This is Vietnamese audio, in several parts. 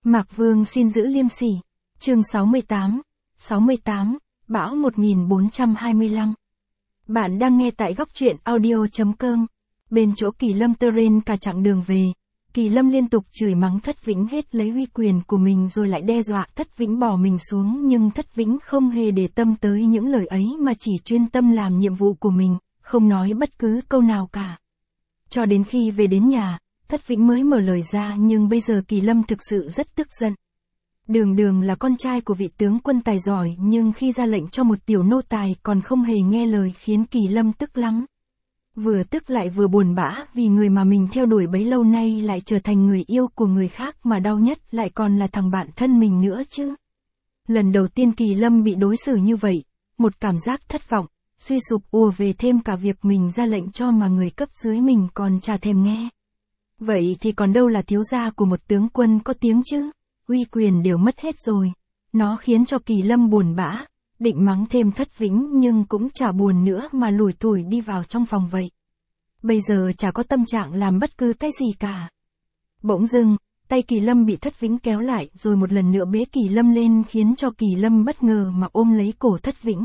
Mạc Vương xin giữ liêm sỉ. Chương 68, Bão 1425. Bạn đang nghe tại góc truyện audio.com. Bên chỗ Kỳ Lâm Terrain cả chặng đường về, Kỳ Lâm liên tục chửi mắng Thất Vĩnh hết lấy uy quyền của mình rồi lại đe dọa Thất Vĩnh bỏ mình xuống, nhưng Thất Vĩnh không hề để tâm tới những lời ấy mà chỉ chuyên tâm làm nhiệm vụ của mình, không nói bất cứ câu nào cả. Cho đến khi về đến nhà, Thất Vĩnh mới mở lời ra, nhưng bây giờ Kỳ Lâm thực sự rất tức giận. Đường Đường là con trai của vị tướng quân tài giỏi, nhưng khi ra lệnh cho một tiểu nô tài còn không hề nghe lời, khiến Kỳ Lâm tức lắm. Vừa tức lại vừa buồn bã vì người mà mình theo đuổi bấy lâu nay lại trở thành người yêu của người khác, mà đau nhất lại còn là thằng bạn thân mình nữa chứ. Lần đầu tiên Kỳ Lâm bị đối xử như vậy, một cảm giác thất vọng, suy sụp ùa về, thêm cả việc mình ra lệnh cho mà người cấp dưới mình còn chả thèm nghe. Vậy thì còn đâu là thiếu gia của một tướng quân có tiếng chứ, uy quyền đều mất hết rồi. Nó khiến cho Kỳ Lâm buồn bã, định mắng thêm Thất Vĩnh nhưng cũng chả buồn nữa mà lủi thủi đi vào trong phòng vậy. Bây giờ chả có tâm trạng làm bất cứ cái gì cả. Bỗng dưng, tay Kỳ Lâm bị Thất Vĩnh kéo lại rồi một lần nữa bế Kỳ Lâm lên, khiến cho Kỳ Lâm bất ngờ mà ôm lấy cổ Thất Vĩnh.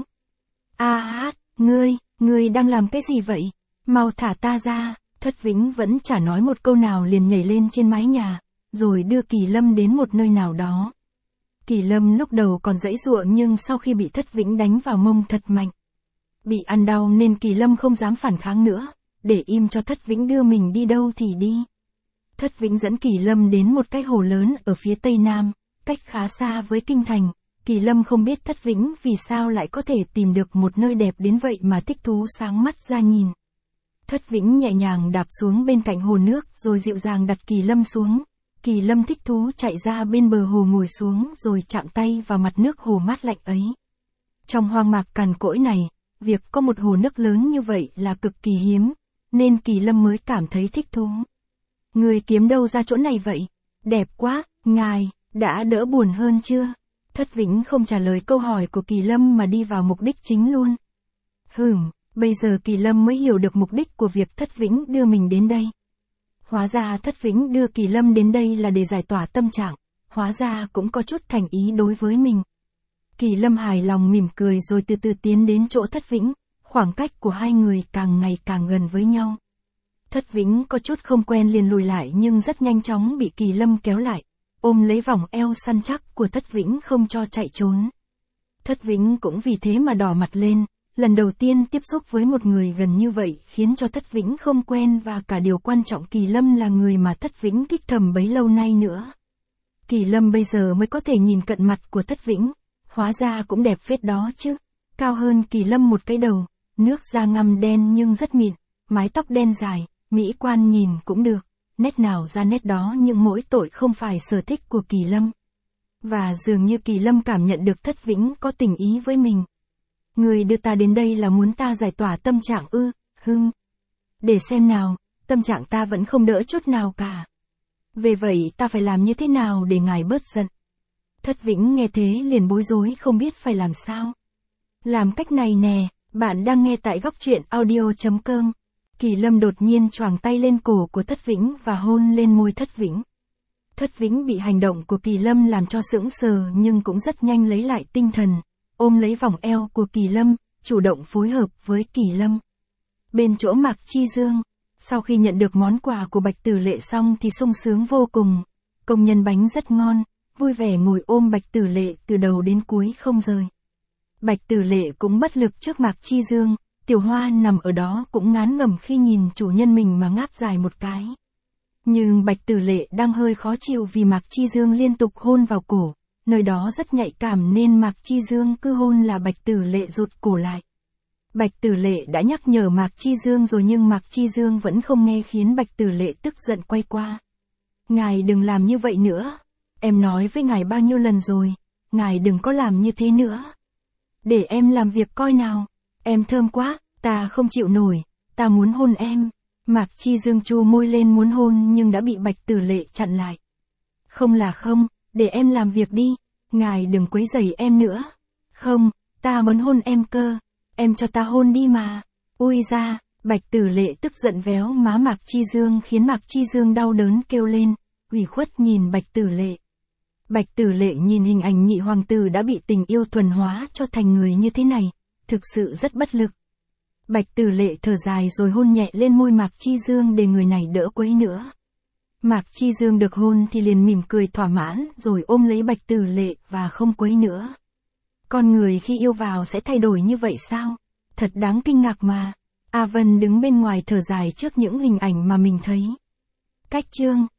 Ngươi đang làm cái gì vậy? Mau thả ta ra. Thất Vĩnh vẫn chả nói một câu nào liền nhảy lên trên mái nhà, rồi đưa Kỳ Lâm đến một nơi nào đó. Kỳ Lâm lúc đầu còn giãy giụa, nhưng sau khi bị Thất Vĩnh đánh vào mông thật mạnh, bị ăn đau nên Kỳ Lâm không dám phản kháng nữa, để im cho Thất Vĩnh đưa mình đi đâu thì đi. Thất Vĩnh dẫn Kỳ Lâm đến một cái hồ lớn ở phía tây nam, cách khá xa với kinh thành. Kỳ Lâm không biết Thất Vĩnh vì sao lại có thể tìm được một nơi đẹp đến vậy mà thích thú sáng mắt ra nhìn. Thất Vĩnh nhẹ nhàng đạp xuống bên cạnh hồ nước rồi dịu dàng đặt Kỳ Lâm xuống. Kỳ Lâm thích thú chạy ra bên bờ hồ ngồi xuống rồi chạm tay vào mặt nước hồ mát lạnh ấy. Trong hoang mạc cằn cỗi này, việc có một hồ nước lớn như vậy là cực kỳ hiếm, nên Kỳ Lâm mới cảm thấy thích thú. Người kiếm đâu ra chỗ này vậy? Đẹp quá, ngài, đã đỡ buồn hơn chưa? Thất Vĩnh không trả lời câu hỏi của Kỳ Lâm mà đi vào mục đích chính luôn. Bây giờ Kỳ Lâm mới hiểu được mục đích của việc Thất Vĩnh đưa mình đến đây. Hóa ra Thất Vĩnh đưa Kỳ Lâm đến đây là để giải tỏa tâm trạng, hóa ra cũng có chút thành ý đối với mình. Kỳ Lâm hài lòng mỉm cười rồi từ từ tiến đến chỗ Thất Vĩnh, khoảng cách của hai người càng ngày càng gần với nhau. Thất Vĩnh có chút không quen liền lùi lại, nhưng rất nhanh chóng bị Kỳ Lâm kéo lại, ôm lấy vòng eo săn chắc của Thất Vĩnh không cho chạy trốn. Thất Vĩnh cũng vì thế mà đỏ mặt lên. Lần đầu tiên tiếp xúc với một người gần như vậy khiến cho Thất Vĩnh không quen, và cả điều quan trọng Kỳ Lâm là người mà Thất Vĩnh thích thầm bấy lâu nay nữa. Kỳ Lâm bây giờ mới có thể nhìn cận mặt của Thất Vĩnh, hóa ra cũng đẹp phết đó chứ. Cao hơn Kỳ Lâm một cái đầu, nước da ngăm đen nhưng rất mịn, mái tóc đen dài, mỹ quan nhìn cũng được, nét nào ra nét đó, nhưng mỗi tội không phải sở thích của Kỳ Lâm. Và dường như Kỳ Lâm cảm nhận được Thất Vĩnh có tình ý với mình. Người đưa ta đến đây là muốn ta giải tỏa tâm trạng ư? Để xem nào, tâm trạng ta vẫn không đỡ chút nào cả. Về vậy ta phải làm như thế nào để ngài bớt giận? Thất Vĩnh nghe thế liền bối rối không biết phải làm sao. Làm cách này nè, bạn đang nghe tại góc truyện audio.com. Kỳ Lâm đột nhiên choàng tay lên cổ của Thất Vĩnh và hôn lên môi Thất Vĩnh. Thất Vĩnh bị hành động của Kỳ Lâm làm cho sững sờ, nhưng cũng rất nhanh lấy lại tinh thần, ôm lấy vòng eo của Kỳ Lâm, chủ động phối hợp với Kỳ Lâm. Bên chỗ Mạc Chi Dương, sau khi nhận được món quà của Bạch Tử Lệ xong thì sung sướng vô cùng. Công nhân bánh rất ngon, vui vẻ ngồi ôm Bạch Tử Lệ từ đầu đến cuối không rời. Bạch Tử Lệ cũng bất lực trước Mạc Chi Dương, Tiểu Hoa nằm ở đó cũng ngán ngẩm khi nhìn chủ nhân mình mà ngáp dài một cái. Nhưng Bạch Tử Lệ đang hơi khó chịu vì Mạc Chi Dương liên tục hôn vào cổ. Nơi đó rất nhạy cảm nên Mạc Chi Dương cứ hôn là Bạch Tử Lệ rụt cổ lại. Bạch Tử Lệ đã nhắc nhở Mạc Chi Dương rồi nhưng Mạc Chi Dương vẫn không nghe, khiến Bạch Tử Lệ tức giận quay qua. Ngài đừng làm như vậy nữa. Em nói với ngài bao nhiêu lần rồi, ngài đừng có làm như thế nữa. Để em làm việc coi nào. Em thơm quá, ta không chịu nổi, ta muốn hôn em. Mạc Chi Dương chu môi lên muốn hôn nhưng đã bị Bạch Tử Lệ chặn lại. Không, để em làm việc đi, ngài đừng quấy rầy em nữa. Không, ta muốn hôn em cơ, em cho ta hôn đi mà. Ui da, Bạch Tử Lệ tức giận véo má Mạc Chi Dương khiến Mạc Chi Dương đau đớn kêu lên, ủy khuất nhìn Bạch Tử Lệ. Bạch Tử Lệ nhìn hình ảnh nhị hoàng tử đã bị tình yêu thuần hóa cho thành người như thế này, thực sự rất bất lực. Bạch Tử Lệ thở dài rồi hôn nhẹ lên môi Mạc Chi Dương để người này đỡ quấy nữa. Mạc Chi Dương được hôn thì liền mỉm cười thỏa mãn rồi ôm lấy Bạch Tử Lệ và không quấy nữa. Con người khi yêu vào sẽ thay đổi như vậy sao? Thật đáng kinh ngạc mà. A Vân đứng bên ngoài thở dài trước những hình ảnh mà mình thấy. Cách chương